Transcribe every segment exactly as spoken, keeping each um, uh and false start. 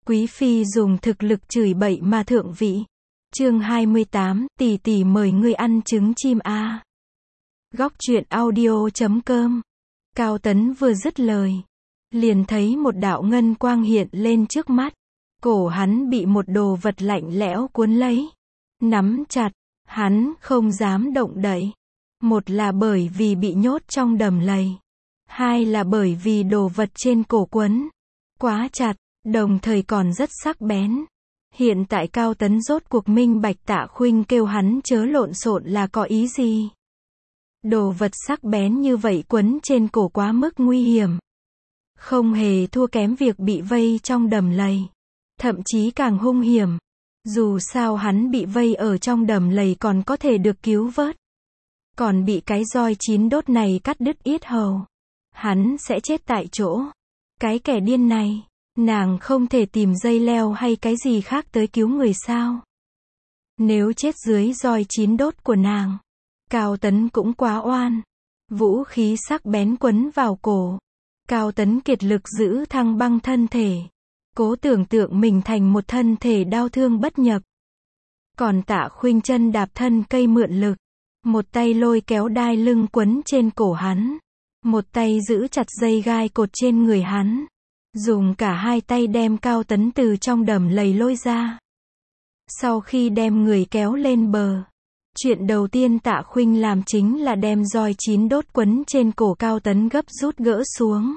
Quý phi dùng thực lực chửi bậy mà thượng vị. Chương hai mươi tám, tỷ tỷ mời ngươi ăn trứng chim a. Góc truyện audio chấm com. Cao Tấn vừa dứt lời, liền thấy một đạo ngân quang hiện lên trước mắt. Cổ hắn bị một đồ vật lạnh lẽo cuốn lấy, nắm chặt, hắn không dám động đậy. Một là bởi vì bị nhốt trong đầm lầy, hai là bởi vì đồ vật trên cổ quấn quá chặt, đồng thời còn rất sắc bén. Hiện tại Cao Tấn rốt cuộc minh bạch Tạ Khuynh kêu hắn chớ lộn xộn là có ý gì. Đồ vật sắc bén như vậy quấn trên cổ quá mức nguy hiểm, không hề thua kém việc bị vây trong đầm lầy, thậm chí càng hung hiểm. Dù sao hắn bị vây ở trong đầm lầy còn có thể được cứu vớt, còn bị cái roi chín đốt này cắt đứt yết hầu, hắn sẽ chết tại chỗ. Cái kẻ điên này, nàng không thể tìm dây leo hay cái gì khác tới cứu người sao? Nếu chết dưới roi chín đốt của nàng, Cao Tấn cũng quá oan. Vũ khí sắc bén quấn vào cổ, Cao Tấn kiệt lực giữ thăng băng thân thể, cố tưởng tượng mình thành một thân thể đau thương bất nhập. Còn Tạ Khuynh chân đạp thân cây mượn lực, một tay lôi kéo đai lưng quấn trên cổ hắn, một tay giữ chặt dây gai cột trên người hắn, dùng cả hai tay đem Cao Tấn từ trong đầm lầy lôi ra. Sau khi đem người kéo lên bờ, chuyện đầu tiên Tạ Khuynh làm chính là đem roi chín đốt quấn trên cổ Cao Tấn gấp rút gỡ xuống.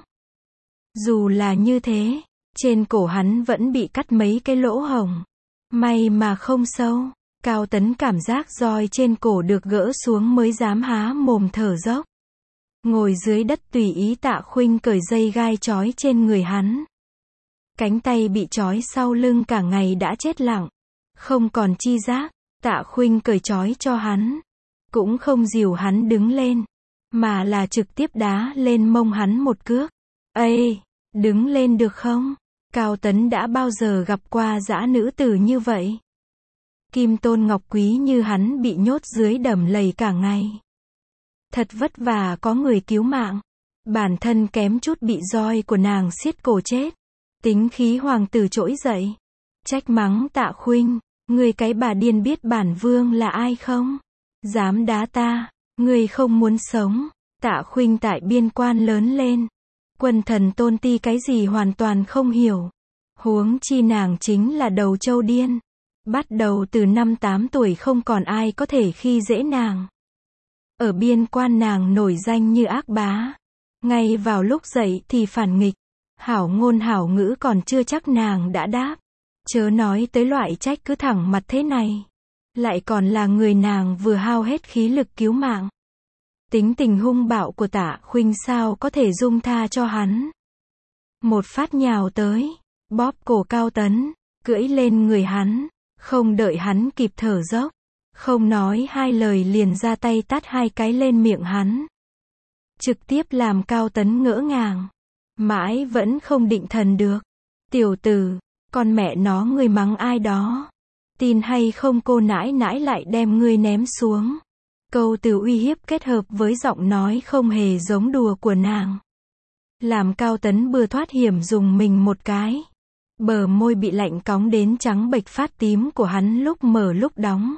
Dù là như thế, trên cổ hắn vẫn bị cắt mấy cái lỗ hổng, may mà không sâu. Cao Tấn cảm giác roi trên cổ được gỡ xuống mới dám há mồm thở dốc. Ngồi dưới đất tùy ý Tạ Khuynh cởi dây gai trói trên người hắn. Cánh tay bị trói sau lưng cả ngày đã chết lặng, không còn chi giác. Tạ Khuynh cởi trói cho hắn, cũng không dìu hắn đứng lên, mà là trực tiếp đá lên mông hắn một cước. Ê, đứng lên được không? Cao Tấn đã bao giờ gặp qua dã nữ tử như vậy? Kim tôn ngọc quý như hắn bị nhốt dưới đầm lầy cả ngày, thật vất vả có người cứu mạng, bản thân kém chút bị roi của nàng xiết cổ chết. Tính khí hoàng tử trỗi dậy, trách mắng Tạ Khuynh, ngươi cái bà điên biết bản vương là ai không? Dám đá ta, ngươi không muốn sống. Tạ Khuynh tại biên quan lớn lên, quần thần tôn ti cái gì hoàn toàn không hiểu, huống chi nàng chính là đầu trâu điên. Bắt đầu từ năm tám tuổi không còn ai có thể khi dễ nàng. Ở biên quan nàng nổi danh như ác bá, ngay vào lúc dậy thì phản nghịch, hảo ngôn hảo ngữ còn chưa chắc nàng đã đáp, chớ nói tới loại trách cứ thẳng mặt thế này, lại còn là người nàng vừa hao hết khí lực cứu mạng. Tính tình hung bạo của Tạ Khuynh sao có thể dung tha cho hắn. Một phát nhào tới, bóp cổ Cao Tấn, cưỡi lên người hắn, không đợi hắn kịp thở dốc, không nói hai lời liền ra tay tát hai cái lên miệng hắn, trực tiếp làm Cao Tấn ngỡ ngàng, mãi vẫn không định thần được. Tiểu tử, con mẹ nó ngươi mắng ai đó? Tin hay không cô nãi nãi lại đem ngươi ném xuống. Câu từ uy hiếp kết hợp với giọng nói không hề giống đùa của nàng, làm Cao Tấn bừa thoát hiểm dùng mình một cái. Bờ môi bị lạnh cóng đến trắng bệch phát tím của hắn lúc mở lúc đóng.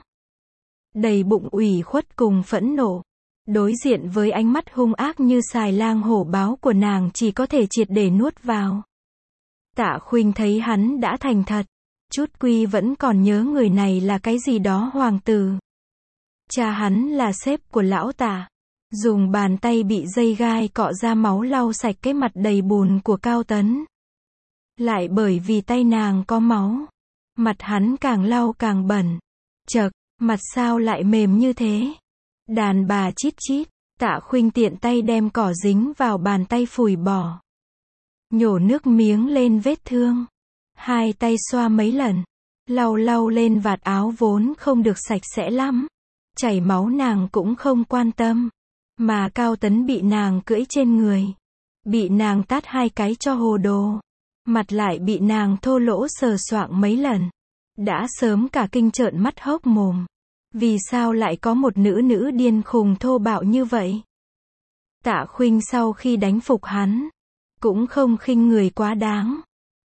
Đầy bụng ủy khuất cùng phẫn nộ, đối diện với ánh mắt hung ác như xài lang hổ báo của nàng chỉ có thể triệt để nuốt vào. Tạ Khuynh thấy hắn đã thành thật, chút quy vẫn còn nhớ người này là cái gì đó hoàng tử. Cha hắn là sếp của lão Tạ, dùng bàn tay bị dây gai cọ ra máu lau sạch cái mặt đầy bùn của Cao Tấn. Lại bởi vì tay nàng có máu, mặt hắn càng lau càng bẩn. Chậc, mặt sao lại mềm như thế? Đàn bà chít chít. Tạ Khuynh tiện tay đem cỏ dính vào bàn tay phủi bỏ, nhổ nước miếng lên vết thương, hai tay xoa mấy lần, lau lau lên vạt áo vốn không được sạch sẽ lắm. Chảy máu nàng cũng không quan tâm, mà Cao Tấn bị nàng cưỡi trên người, bị nàng tát hai cái cho hồ đồ, mặt lại bị nàng thô lỗ sờ soạng mấy lần, đã sớm cả kinh trợn mắt hốc mồm. Vì sao lại có một nữ nữ điên khùng thô bạo như vậy? Tạ Khuynh sau khi đánh phục hắn, cũng không khinh người quá đáng,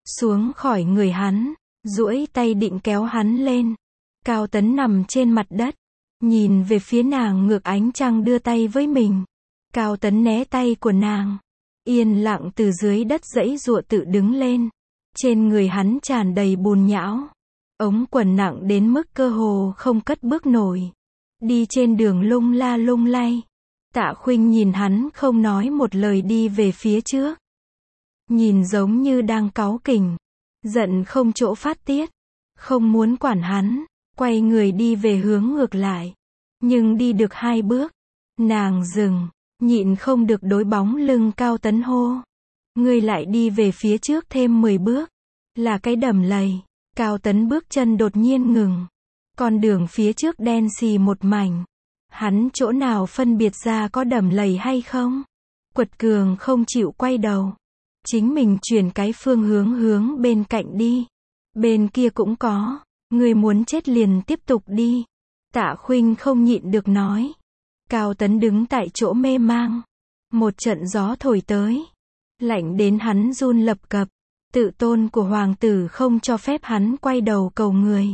xuống khỏi người hắn, duỗi tay định kéo hắn lên. Cao Tấn nằm trên mặt đất, nhìn về phía nàng ngược ánh trăng đưa tay với mình. Cao Tấn né tay của nàng, yên lặng từ dưới đất giãy giụa tự đứng lên. Trên người hắn tràn đầy bùn nhão, ống quần nặng đến mức cơ hồ không cất bước nổi. Đi trên đường lung la lung lay. Tạ Khuynh nhìn hắn không nói một lời đi về phía trước. Nhìn giống như đang cáu kỉnh, giận không chỗ phát tiết, không muốn quản hắn, quay người đi về hướng ngược lại. Nhưng đi được hai bước, nàng dừng, nhịn không được đối bóng lưng Cao Tấn hô. Ngươi lại đi về phía trước thêm mười bước, là cái đầm lầy. Cao Tấn bước chân đột nhiên ngừng. Con đường phía trước đen xì một mảnh. Hắn chỗ nào phân biệt ra có đầm lầy hay không? Quật cường không chịu quay đầu. Chính mình chuyển cái phương hướng hướng bên cạnh đi. Bên kia cũng có. Ngươi muốn chết liền tiếp tục đi. Tạ Khuynh không nhịn được nói. Cao Tấn đứng tại chỗ mê mang. Một trận gió thổi tới. Lạnh đến hắn run lập cập. Tự tôn của hoàng tử không cho phép hắn quay đầu cầu người.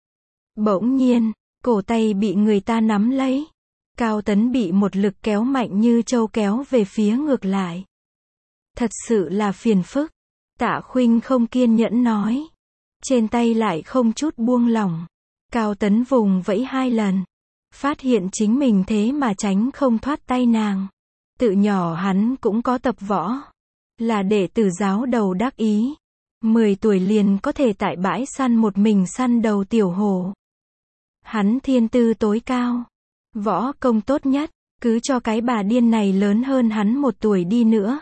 Bỗng nhiên, cổ tay bị người ta nắm lấy. Cao Tấn bị một lực kéo mạnh như trâu kéo về phía ngược lại. Thật sự là phiền phức. Tạ Khuynh không kiên nhẫn nói. Trên tay lại không chút buông lỏng. Cao Tấn vùng vẫy hai lần. Phát hiện chính mình thế mà tránh không thoát tay nàng. Tự nhỏ hắn cũng có tập võ. Là đệ tử giáo đầu đắc ý. Mười tuổi liền có thể tại bãi săn một mình săn đầu tiểu hổ. Hắn thiên tư tối cao. Võ công tốt nhất. Cứ cho cái bà điên này lớn hơn hắn một tuổi đi nữa.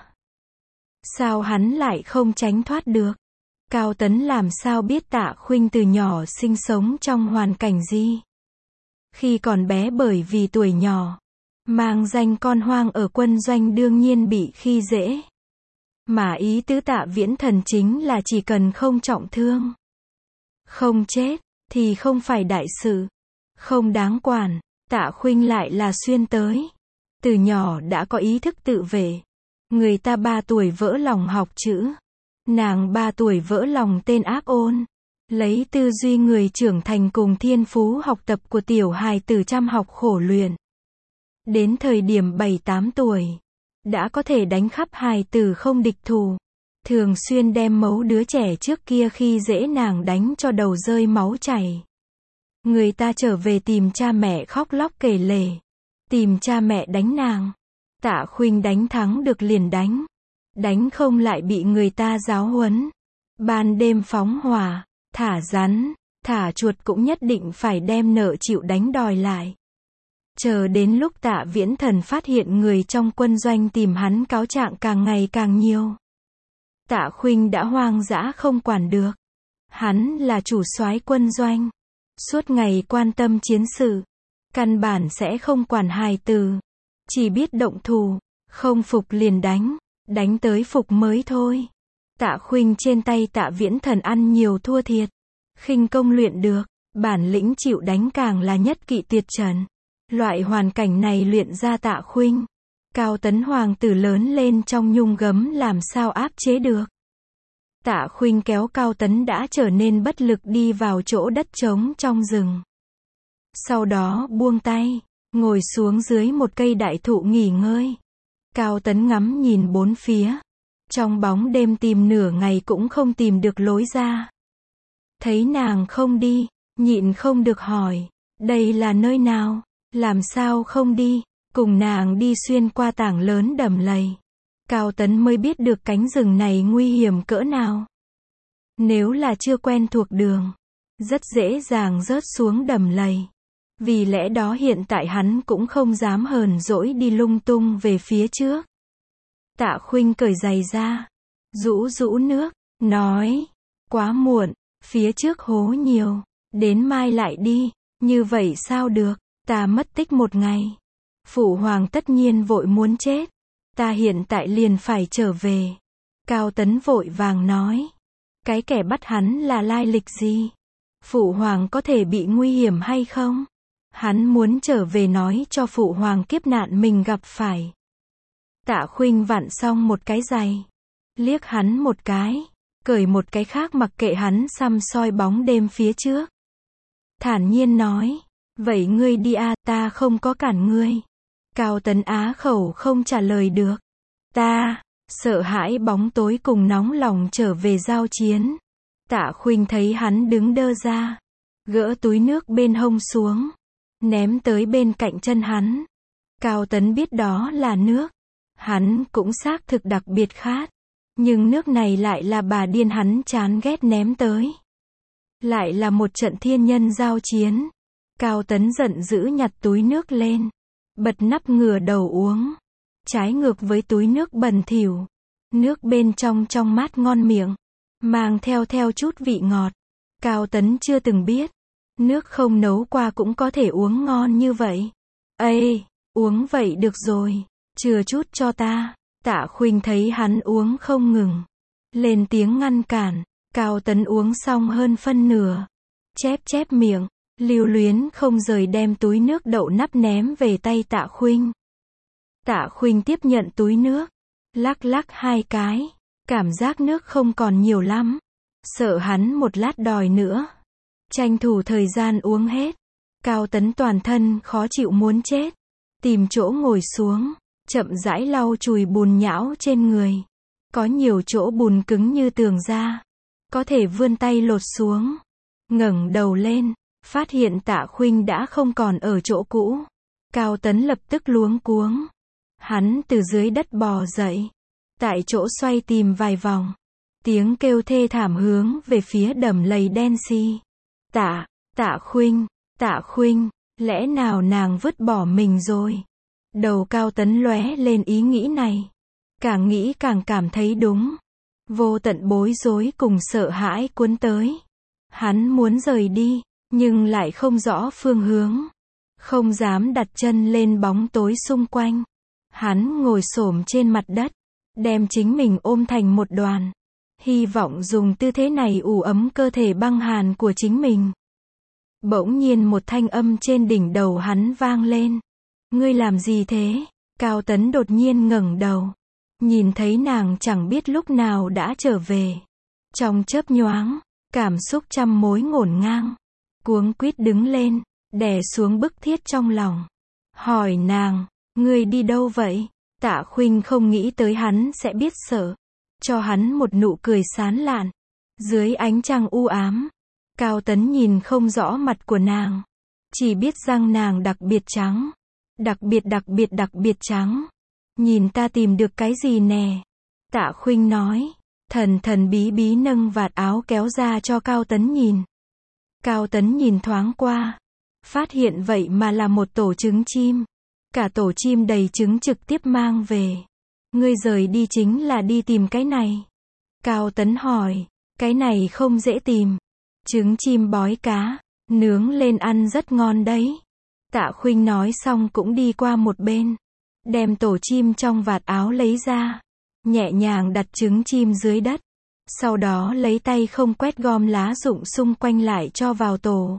Sao hắn lại không tránh thoát được? Cao Tấn làm sao biết Tạ Khuynh từ nhỏ sinh sống trong hoàn cảnh gì? Khi còn bé bởi vì tuổi nhỏ, mang danh con hoang ở quân doanh đương nhiên bị khi dễ. Mà ý tứ Tạ Viễn Thần chính là chỉ cần không trọng thương, không chết, thì không phải đại sự, không đáng quản. Tạ Khuynh lại là xuyên tới. Từ nhỏ đã có ý thức tự vệ. Người ta ba tuổi vỡ lòng học chữ. Nàng ba tuổi vỡ lòng tên ác ôn. Lấy tư duy người trưởng thành cùng thiên phú học tập của tiểu hài tử chăm học khổ luyện. Đến thời điểm bảy tám tuổi, đã có thể đánh khắp hài tử không địch thủ. Thường xuyên đem mấu đứa trẻ trước kia khi dễ nàng đánh cho đầu rơi máu chảy. Người ta trở về tìm cha mẹ khóc lóc kể lể. Tìm cha mẹ đánh nàng. Tạ Khuynh đánh thắng được liền đánh. Đánh không lại bị người ta giáo huấn. Ban đêm phóng hỏa, thả rắn, thả chuột cũng nhất định phải đem nợ chịu đánh đòi lại. Chờ đến lúc Tạ Viễn Thần phát hiện người trong quân doanh tìm hắn cáo trạng càng ngày càng nhiều. Tạ Khuynh đã hoang dã không quản được. Hắn là chủ soái quân doanh. Suốt ngày quan tâm chiến sự. Căn bản sẽ không quản hài tử. Chỉ biết động thủ. Không phục liền đánh. Đánh tới phục mới thôi. Tạ Khuynh trên tay Tạ Viễn Thần ăn nhiều thua thiệt. Khinh công luyện được. Bản lĩnh chịu đánh càng là nhất kỵ tuyệt trần. Loại hoàn cảnh này luyện ra Tạ Khuynh. Cao Tấn hoàng tử lớn lên trong nhung gấm làm sao áp chế được. Tạ Khuynh kéo Cao Tấn đã trở nên bất lực đi vào chỗ đất trống trong rừng. Sau đó buông tay, ngồi xuống dưới một cây đại thụ nghỉ ngơi. Cao Tấn ngắm nhìn bốn phía. Trong bóng đêm tìm nửa ngày cũng không tìm được lối ra. Thấy nàng không đi, nhịn không được hỏi. Đây là nơi nào? Làm sao không đi? Cùng nàng đi xuyên qua tảng lớn đầm lầy. Cao Tấn mới biết được cánh rừng này nguy hiểm cỡ nào. Nếu là chưa quen thuộc đường, rất dễ dàng rớt xuống đầm lầy. Vì lẽ đó hiện tại hắn cũng không dám hờn dỗi đi lung tung về phía trước. Tạ Khuynh cởi giày ra, rũ rũ nước, nói, quá muộn, phía trước hố nhiều, đến mai lại đi, như vậy sao được, ta mất tích một ngày. Phụ hoàng tất nhiên vội muốn chết, ta hiện tại liền phải trở về. Cao Tấn vội vàng nói, cái kẻ bắt hắn là lai lịch gì? Phụ hoàng có thể bị nguy hiểm hay không? Hắn muốn trở về nói cho phụ hoàng kiếp nạn mình gặp phải. Tạ Khuynh vặn xong một cái giày, liếc hắn một cái, cởi một cái khác mặc kệ hắn săm soi bóng đêm phía trước. Thản nhiên nói, vậy ngươi đi a, ta không có cản ngươi. Cao Tấn á khẩu không trả lời được. Ta, sợ hãi bóng tối cùng nóng lòng trở về giao chiến. Tạ Khuynh thấy hắn đứng đơ ra, gỡ túi nước bên hông xuống, ném tới bên cạnh chân hắn. Cao Tấn biết đó là nước. Hắn cũng xác thực đặc biệt khát. Nhưng nước này lại là bà điên hắn chán ghét ném tới. Lại là một trận thiên nhân giao chiến. Cao Tấn giận dữ nhặt túi nước lên, bật nắp ngửa đầu uống. Trái ngược với túi nước bẩn thỉu. Nước bên trong trong mát ngon miệng, mang theo theo chút vị ngọt. Cao Tấn chưa từng biết, nước không nấu qua cũng có thể uống ngon như vậy. Ê, uống vậy được rồi, chừa chút cho ta. Tạ Khuynh thấy hắn uống không ngừng, lên tiếng ngăn cản. Cao Tấn uống xong hơn phân nửa, chép chép miệng, lưu luyến không rời đem túi nước đậu nắp ném về tay Tạ Khuynh. Tạ Khuynh tiếp nhận túi nước, lắc lắc hai cái, cảm giác nước không còn nhiều lắm, sợ hắn một lát đòi nữa, tranh thủ thời gian uống hết. Cao Tấn toàn thân khó chịu muốn chết, tìm chỗ ngồi xuống, chậm rãi lau chùi bùn nhão trên người. Có nhiều chỗ bùn cứng như tường da, có thể vươn tay lột xuống. Ngẩng đầu lên, phát hiện Tạ Khuynh đã không còn ở chỗ cũ. Cao Tấn lập tức luống cuống. Hắn từ dưới đất bò dậy, tại chỗ xoay tìm vài vòng. Tiếng kêu thê thảm hướng về phía đầm lầy đen xi. Tạ, Tạ Khuynh, Tạ Khuynh, lẽ nào nàng vứt bỏ mình rồi? Đầu Cao Tấn lóe lên ý nghĩ này. Càng nghĩ càng cảm thấy đúng. Vô tận bối rối cùng sợ hãi cuốn tới. Hắn muốn rời đi, nhưng lại không rõ phương hướng. Không dám đặt chân lên bóng tối xung quanh. Hắn ngồi xổm trên mặt đất, đem chính mình ôm thành một đoàn. Hy vọng dùng tư thế này ủ ấm cơ thể băng hàn của chính mình. Bỗng nhiên một thanh âm trên đỉnh đầu hắn vang lên. Ngươi làm gì thế? Cao Tấn đột nhiên ngẩng đầu. Nhìn thấy nàng chẳng biết lúc nào đã trở về. Trong chớp nhoáng, cảm xúc trăm mối ngổn ngang. Cuống quýt đứng lên, đè xuống bức thiết trong lòng. Hỏi nàng, ngươi đi đâu vậy? Tạ Khuynh không nghĩ tới hắn sẽ biết sợ. Cho hắn một nụ cười sán lạn. Dưới ánh trăng u ám, Cao Tấn nhìn không rõ mặt của nàng. Chỉ biết răng nàng đặc biệt trắng. Đặc biệt đặc biệt đặc biệt trắng. Nhìn ta tìm được cái gì nè? Tạ Khuynh nói. Thần thần bí bí nâng vạt áo kéo ra cho Cao Tấn nhìn. Cao Tấn nhìn thoáng qua. Phát hiện vậy mà là một tổ trứng chim. Cả tổ chim đầy trứng trực tiếp mang về. Ngươi rời đi chính là đi tìm cái này. Cao Tấn hỏi. Cái này không dễ tìm. Trứng chim bói cá, nướng lên ăn rất ngon đấy. Tạ Khuynh nói xong cũng đi qua một bên. Đem tổ chim trong vạt áo lấy ra. Nhẹ nhàng đặt trứng chim dưới đất. Sau đó lấy tay không quét gom lá rụng xung quanh lại cho vào tổ.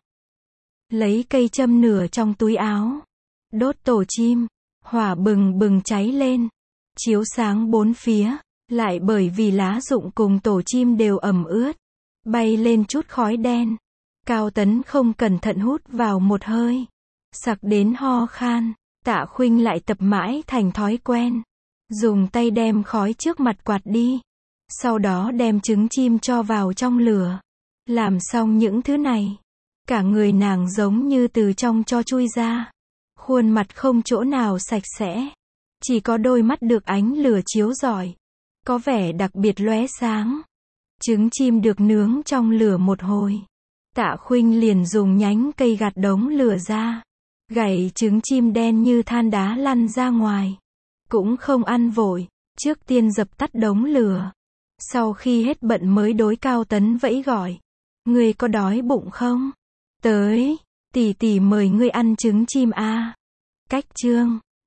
Lấy cây châm nửa trong túi áo. Đốt tổ chim. Hỏa bừng bừng cháy lên. Chiếu sáng bốn phía. Lại bởi vì lá rụng cùng tổ chim đều ẩm ướt. Bay lên chút khói đen. Cao Tấn không cẩn thận hút vào một hơi. Sặc đến ho khan. Tạ Khuynh lại tập mãi thành thói quen. Dùng tay đem khói trước mặt quạt đi. Sau đó đem trứng chim cho vào trong lửa. Làm xong những thứ này. Cả người nàng giống như từ trong cho chui ra. Khuôn mặt không chỗ nào sạch sẽ. Chỉ có đôi mắt được ánh lửa chiếu rọi. Có vẻ đặc biệt lóe sáng. Trứng chim được nướng trong lửa một hồi. Tạ Khuynh liền dùng nhánh cây gạt đống lửa ra. Gảy trứng chim đen như than đá lăn ra ngoài. Cũng không ăn vội. Trước tiên dập tắt đống lửa. Sau khi hết bận mới đối Cao Tấn vẫy gọi. Ngươi có đói bụng không? Tới, tỷ tỷ mời ngươi ăn trứng chim a. Cách chương